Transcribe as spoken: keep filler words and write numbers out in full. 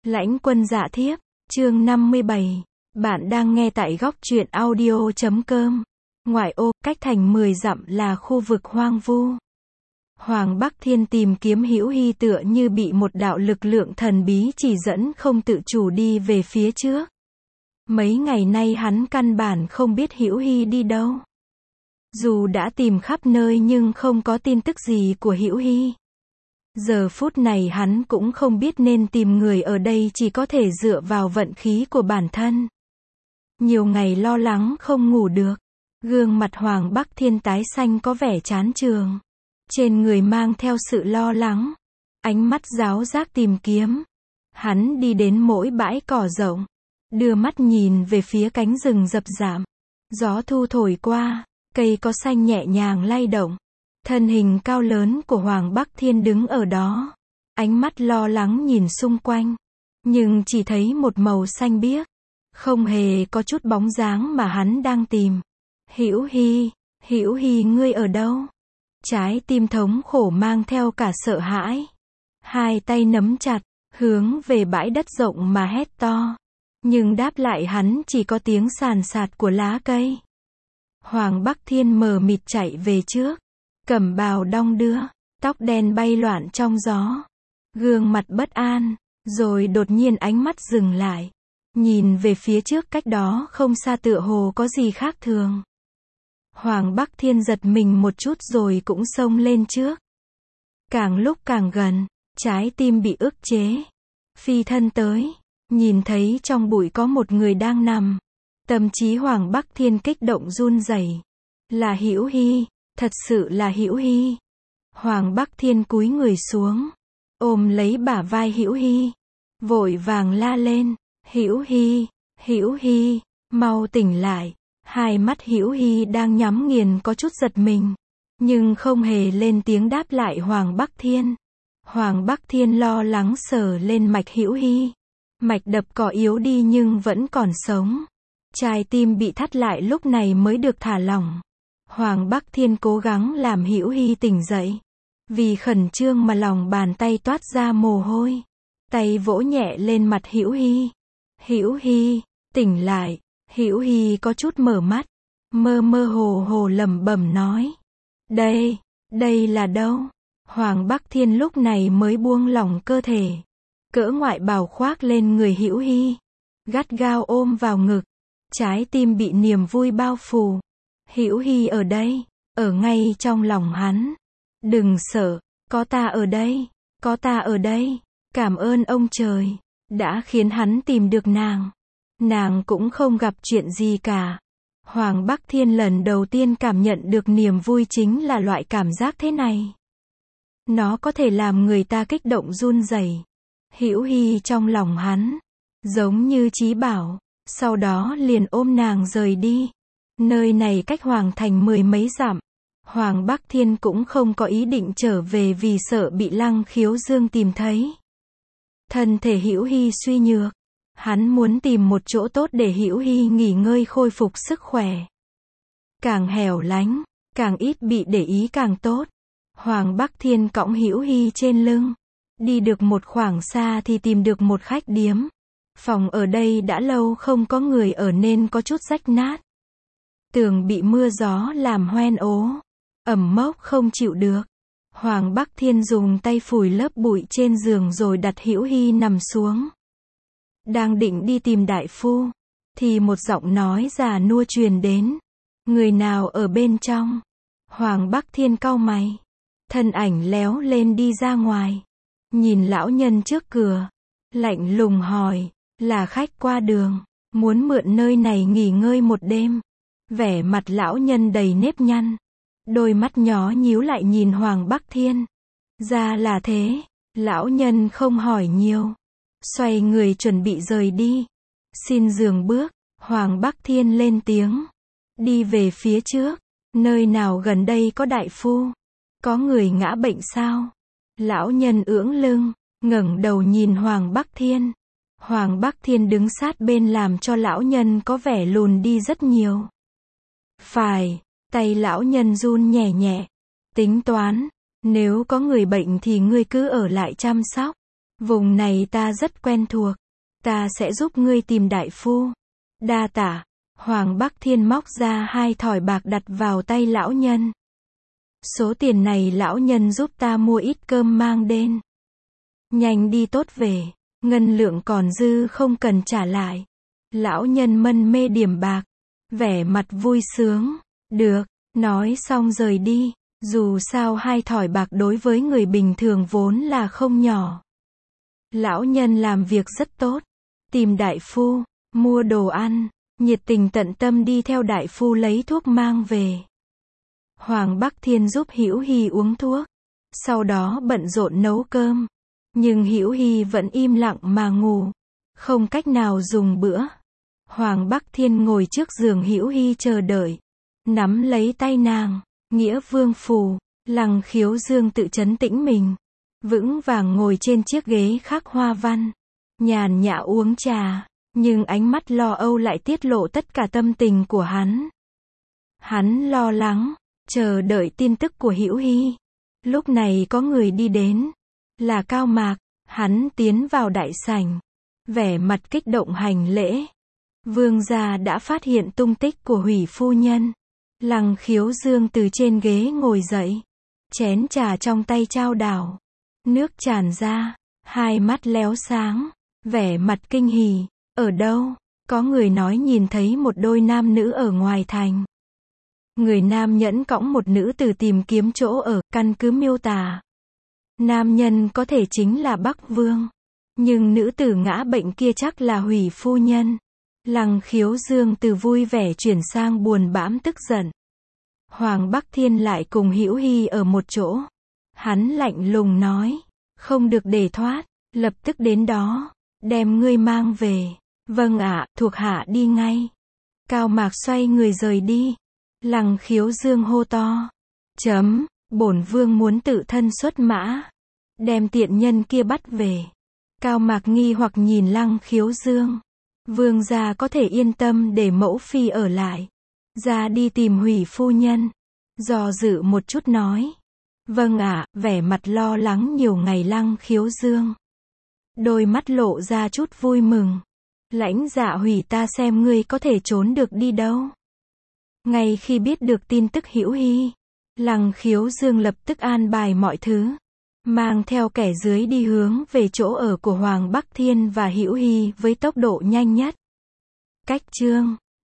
Lãnh Quân Dạ Thiếp, chương năm mươi bảy. Bạn đang nghe tại góc truyện audio chấm com. Ngoại ô, cách thành mười dặm là khu vực hoang vu. Hoàng Bắc Thiên tìm kiếm Hữu Hy tựa như bị một đạo lực lượng thần bí chỉ dẫn không tự chủ đi về phía trước. Mấy ngày nay hắn căn bản không biết Hữu Hy đi đâu. Dù đã tìm khắp nơi nhưng không có tin tức gì của Hữu Hy. Giờ phút này hắn cũng không biết nên tìm người ở đây, chỉ có thể dựa vào vận khí của bản thân. Nhiều ngày lo lắng không ngủ được. Gương mặt Hoàng Bắc Thiên tái xanh có vẻ chán chường. Trên người mang theo sự lo lắng. Ánh mắt giáo giác tìm kiếm. Hắn đi đến mỗi bãi cỏ rộng. Đưa mắt nhìn về phía cánh rừng rậm rạp. Gió thu thổi qua, cây có xanh nhẹ nhàng lay động. Thân hình cao lớn của Hoàng Bắc Thiên đứng ở đó. Ánh mắt lo lắng nhìn xung quanh. Nhưng chỉ thấy một màu xanh biếc. Không hề có chút bóng dáng mà hắn đang tìm. Hữu Hy, Hữu Hy ngươi ở đâu? Trái tim thống khổ mang theo cả sợ hãi. Hai tay nắm chặt, hướng về bãi đất rộng mà hét to. Nhưng đáp lại hắn chỉ có tiếng sàn sạt của lá cây. Hoàng Bắc Thiên mờ mịt chạy về trước. Cẩm bào đong đưa, tóc đen bay loạn trong gió. Gương mặt bất an, rồi đột nhiên ánh mắt dừng lại. Nhìn về phía trước cách đó không xa tựa hồ có gì khác thường. Hoàng Bắc Thiên giật mình một chút rồi cũng xông lên trước. Càng lúc càng gần, trái tim bị ức chế. Phi thân tới, nhìn thấy trong bụi có một người đang nằm. Tâm trí Hoàng Bắc Thiên kích động run rẩy. Là Hữu Hy, thật sự là Hữu Hy. Hoàng Bắc Thiên cúi người xuống, ôm lấy bả vai Hữu Hy, vội vàng la lên, Hữu Hy, Hữu Hy, mau tỉnh lại. Hai mắt Hữu Hy đang nhắm nghiền có chút giật mình, nhưng không hề lên tiếng đáp lại Hoàng Bắc Thiên. Hoàng Bắc Thiên lo lắng sờ lên mạch Hữu Hy. Mạch đập cỏ yếu đi nhưng vẫn còn sống. Trái tim bị thắt lại lúc này mới được thả lỏng. Hoàng Bắc Thiên cố gắng làm Hữu Hy tỉnh dậy. Vì khẩn trương mà lòng bàn tay toát ra mồ hôi. Tay vỗ nhẹ lên mặt Hữu Hy. Hữu Hy, tỉnh lại. Hữu Hy có chút mở mắt. Mơ mơ hồ hồ lẩm bẩm nói. Đây, đây là đâu? Hoàng Bắc Thiên lúc này mới buông lỏng cơ thể. Cỡ ngoại bào khoác lên người Hữu Hy. Gắt gao ôm vào ngực. Trái tim bị niềm vui bao phủ. Hữu Hy ở đây, ở ngay trong lòng hắn. Đừng sợ, có ta ở đây, có ta ở đây. Cảm ơn ông trời, đã khiến hắn tìm được nàng. Nàng cũng không gặp chuyện gì cả. Hoàng Bắc Thiên lần đầu tiên cảm nhận được niềm vui chính là loại cảm giác thế này. Nó có thể làm người ta kích động run rẩy. Hữu Hy trong lòng hắn, giống như chí bảo, sau đó liền ôm nàng rời đi. Nơi này cách Hoàng Thành mười mấy dặm. Hoàng Bắc Thiên cũng không có ý định trở về vì sợ bị Lăng Khiếu Dương tìm thấy. Thân thể Hữu Hy suy nhược. Hắn muốn tìm một chỗ tốt để Hữu Hy nghỉ ngơi khôi phục sức khỏe. Càng hẻo lánh, càng ít bị để ý càng tốt. Hoàng Bắc Thiên cõng Hữu Hy trên lưng. Đi được một khoảng xa thì tìm được một khách điếm. Phòng ở đây đã lâu không có người ở nên có chút rách nát. Tường bị mưa gió làm hoen ố. Ẩm mốc không chịu được. Hoàng Bắc Thiên dùng tay phủi lớp bụi trên giường rồi đặt Hữu Hy nằm xuống. Đang định đi tìm đại phu. Thì một giọng nói già nua truyền đến. Người nào ở bên trong? Hoàng Bắc Thiên cau mày. Thân ảnh léo lên đi ra ngoài. Nhìn lão nhân trước cửa. Lạnh lùng hỏi. Là khách qua đường. Muốn mượn nơi này nghỉ ngơi một đêm. Vẻ mặt lão nhân đầy nếp nhăn. Đôi mắt nhỏ nhíu lại nhìn Hoàng Bắc Thiên. Ra là thế. Lão nhân không hỏi nhiều. Xoay người chuẩn bị rời đi. Xin dừng bước. Hoàng Bắc Thiên lên tiếng. Đi về phía trước. Nơi nào gần đây có đại phu? Có người ngã bệnh sao? Lão nhân ưỡng lưng, ngẩng đầu nhìn Hoàng Bắc Thiên. Hoàng Bắc Thiên đứng sát bên làm cho lão nhân có vẻ lùn đi rất nhiều. Phải, tay lão nhân run nhẹ nhẹ. Tính toán, nếu có người bệnh thì ngươi cứ ở lại chăm sóc. Vùng này ta rất quen thuộc. Ta sẽ giúp ngươi tìm đại phu. Đa tạ. Hoàng Bắc Thiên móc ra hai thỏi bạc đặt vào tay lão nhân. Số tiền này lão nhân giúp ta mua ít cơm mang đến. Nhanh đi tốt về. Ngân lượng còn dư không cần trả lại. Lão nhân mân mê điểm bạc. Vẻ mặt vui sướng. Được. Nói xong rời đi. Dù sao hai thỏi bạc đối với người bình thường vốn là không nhỏ. Lão nhân làm việc rất tốt. Tìm đại phu. Mua đồ ăn. Nhiệt tình tận tâm đi theo đại phu lấy thuốc mang về. Hoàng Bắc Thiên giúp Hữu Hy uống thuốc. Sau đó bận rộn nấu cơm. Nhưng Hữu Hy vẫn im lặng mà ngủ. Không cách nào dùng bữa. Hoàng Bắc Thiên ngồi trước giường Hữu Hy chờ đợi. Nắm lấy tay nàng. Nghĩa vương phù. Lăng Khiếu Dương tự trấn tĩnh mình. Vững vàng ngồi trên chiếc ghế khắc hoa văn. Nhàn nhã uống trà. Nhưng ánh mắt lo âu lại tiết lộ tất cả tâm tình của hắn. Hắn lo lắng. Chờ đợi tin tức của Hữu Hy. Lúc này có người đi đến. Là Cao Mạc. Hắn tiến vào đại sảnh. Vẻ mặt kích động hành lễ. Vương gia đã phát hiện tung tích của Hủy phu nhân. Lăng Khiếu Dương từ trên ghế ngồi dậy. Chén trà trong tay trao đảo. Nước tràn ra. Hai mắt léo sáng. Vẻ mặt kinh hỉ. Ở đâu? Có người nói nhìn thấy một đôi nam nữ ở ngoài thành. Người nam nhẫn cõng một nữ tử tìm kiếm chỗ ở, căn cứ miêu tả. Nam nhân có thể chính là Bắc Vương. Nhưng nữ tử ngã bệnh kia chắc là Hủy phu nhân. Lăng Khiếu Dương từ vui vẻ chuyển sang buồn bãm tức giận. Hoàng Bắc Thiên lại cùng Hữu Hy ở một chỗ. Hắn lạnh lùng nói. Không được để thoát. Lập tức đến đó. Đem ngươi mang về. Vâng ạ, thuộc hạ đi ngay. Cao Mạc xoay người rời đi. Lăng Khiếu Dương hô to. Chấm, bổn vương muốn tự thân xuất mã. Đem tiện nhân kia bắt về. Cao Mạc nghi hoặc nhìn Lăng Khiếu Dương. Vương gia có thể yên tâm để mẫu phi ở lại. Ra đi tìm Hủy phu nhân. Do dự một chút nói. Vâng ạ, vẻ mặt lo lắng nhiều ngày Lăng Khiếu Dương. Đôi mắt lộ ra chút vui mừng. Lãnh dạ Hủy ta xem ngươi có thể trốn được đi đâu. Ngay khi biết được tin tức Hữu Hy, Lăng Khiếu Dương lập tức an bài mọi thứ. Mang theo kẻ dưới đi hướng về chỗ ở của Hoàng Bắc Thiên và Hữu Hy với tốc độ nhanh nhất. Cách chương